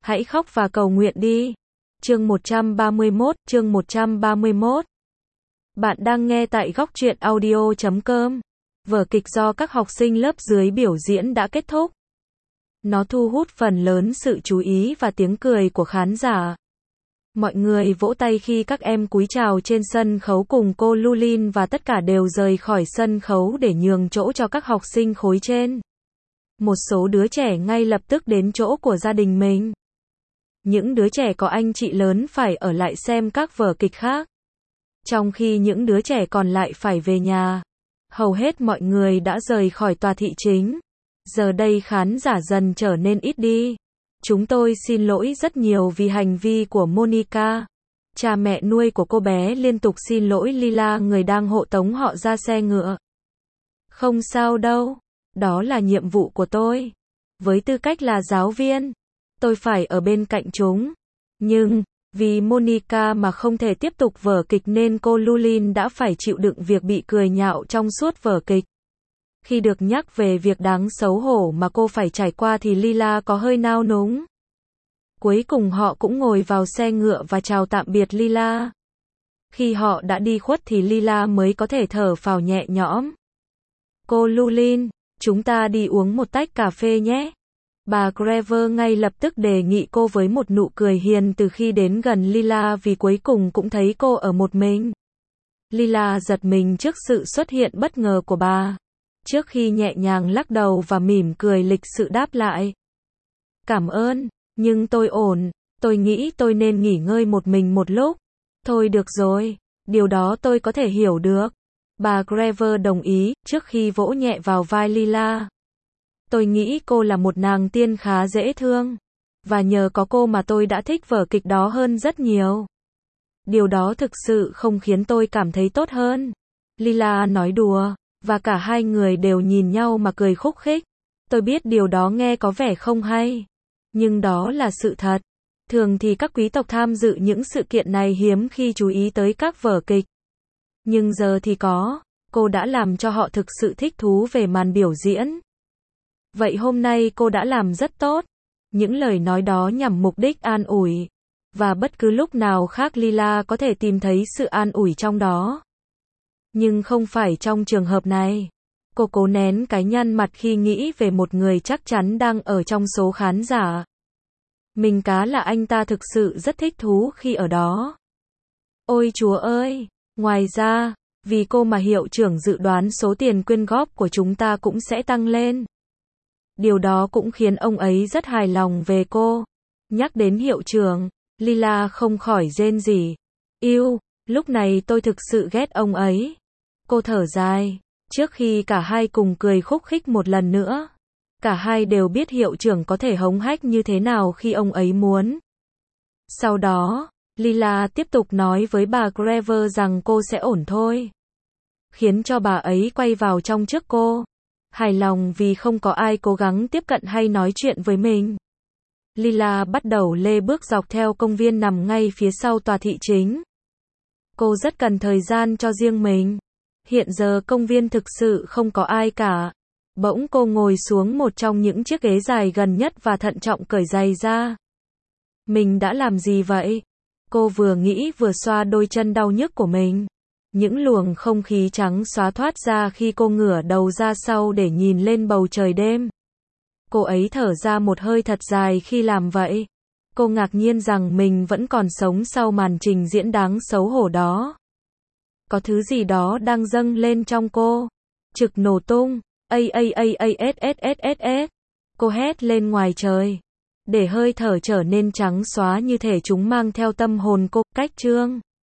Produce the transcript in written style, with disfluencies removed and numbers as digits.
Hãy khóc và cầu nguyện đi. Chương 131. Bạn đang nghe tại góc truyện audio.com. Vở kịch do các học sinh lớp dưới biểu diễn đã kết thúc. Nó thu hút phần lớn sự chú ý và tiếng cười của khán giả. Mọi người vỗ tay khi các em cúi chào trên sân khấu cùng cô Lulin và tất cả đều rời khỏi sân khấu để nhường chỗ cho các học sinh khối trên. Một số đứa trẻ ngay lập tức đến chỗ của gia đình mình. Những đứa trẻ có anh chị lớn phải ở lại xem các vở kịch khác. Trong khi những đứa trẻ còn lại phải về nhà. Hầu hết mọi người đã rời khỏi tòa thị chính. Giờ đây khán giả dần trở nên ít đi. Chúng tôi xin lỗi rất nhiều vì hành vi của Monica. Cha mẹ nuôi của cô bé liên tục xin lỗi Lila, người đang hộ tống họ ra xe ngựa. Không sao đâu. Đó là nhiệm vụ của tôi. Với tư cách là giáo viên, tôi phải ở bên cạnh chúng. Nhưng, vì Monica mà không thể tiếp tục vở kịch nên cô Lulin đã phải chịu đựng việc bị cười nhạo trong suốt vở kịch. Khi được nhắc về việc đáng xấu hổ mà cô phải trải qua thì Lila có hơi nao núng. Cuối cùng họ cũng ngồi vào xe ngựa và chào tạm biệt Lila. Khi họ đã đi khuất thì Lila mới có thể thở phào nhẹ nhõm. Cô Lulin, chúng ta đi uống một tách cà phê nhé. Bà Grever ngay lập tức đề nghị cô với một nụ cười hiền từ khi đến gần Lila vì cuối cùng cũng thấy cô ở một mình. Lila giật mình trước sự xuất hiện bất ngờ của bà. Trước khi nhẹ nhàng lắc đầu và mỉm cười lịch sự đáp lại. Cảm ơn, nhưng tôi ổn, tôi nghĩ tôi nên nghỉ ngơi một mình một lúc. Thôi được rồi, điều đó tôi có thể hiểu được. Bà Grever đồng ý, trước khi vỗ nhẹ vào vai Lila. Tôi nghĩ cô là một nàng tiên khá dễ thương. Và nhờ có cô mà tôi đã thích vở kịch đó hơn rất nhiều. Điều đó thực sự không khiến tôi cảm thấy tốt hơn. Lila nói đùa, và cả hai người đều nhìn nhau mà cười khúc khích. Tôi biết điều đó nghe có vẻ không hay. Nhưng đó là sự thật. Thường thì các quý tộc tham dự những sự kiện này hiếm khi chú ý tới các vở kịch. Nhưng giờ thì có. Cô đã làm cho họ thực sự thích thú về màn biểu diễn. Vậy hôm nay cô đã làm rất tốt. Những lời nói đó nhằm mục đích an ủi. Và bất cứ lúc nào khác Lila có thể tìm thấy sự an ủi trong đó. Nhưng không phải trong trường hợp này. Cô cố nén cái nhăn mặt khi nghĩ về một người chắc chắn đang ở trong số khán giả. Mình cá là anh ta thực sự rất thích thú khi ở đó. Ôi Chúa ơi! Ngoài ra, vì cô mà hiệu trưởng dự đoán số tiền quyên góp của chúng ta cũng sẽ tăng lên. Điều đó cũng khiến ông ấy rất hài lòng về cô. Nhắc đến hiệu trưởng, Lila không khỏi rên rỉ. Yêu, lúc này tôi thực sự ghét ông ấy. Cô thở dài, trước khi cả hai cùng cười khúc khích một lần nữa. Cả hai đều biết hiệu trưởng có thể hống hách như thế nào khi ông ấy muốn. Sau đó, Lila tiếp tục nói với bà Grever rằng cô sẽ ổn thôi. Khiến cho bà ấy quay vào trong trước cô. Hài lòng vì không có ai cố gắng tiếp cận hay nói chuyện với mình. Lila bắt đầu lê bước dọc theo công viên nằm ngay phía sau tòa thị chính. Cô rất cần thời gian cho riêng mình. Hiện giờ công viên thực sự không có ai cả. Bỗng cô ngồi xuống một trong những chiếc ghế dài gần nhất và thận trọng cởi giày ra. Mình đã làm gì vậy? Cô vừa nghĩ vừa xoa đôi chân đau nhức của mình. Những luồng không khí trắng xóa thoát ra khi cô ngửa đầu ra sau để nhìn lên bầu trời đêm. Cô ấy thở ra một hơi thật dài khi làm vậy. Cô ngạc nhiên rằng mình vẫn còn sống sau màn trình diễn đáng xấu hổ đó. Có thứ gì đó đang dâng lên trong cô. Trực nổ tung. A. Cô hét lên ngoài trời. Để hơi thở trở nên trắng xóa như thể chúng mang theo tâm hồn cô. Cách chương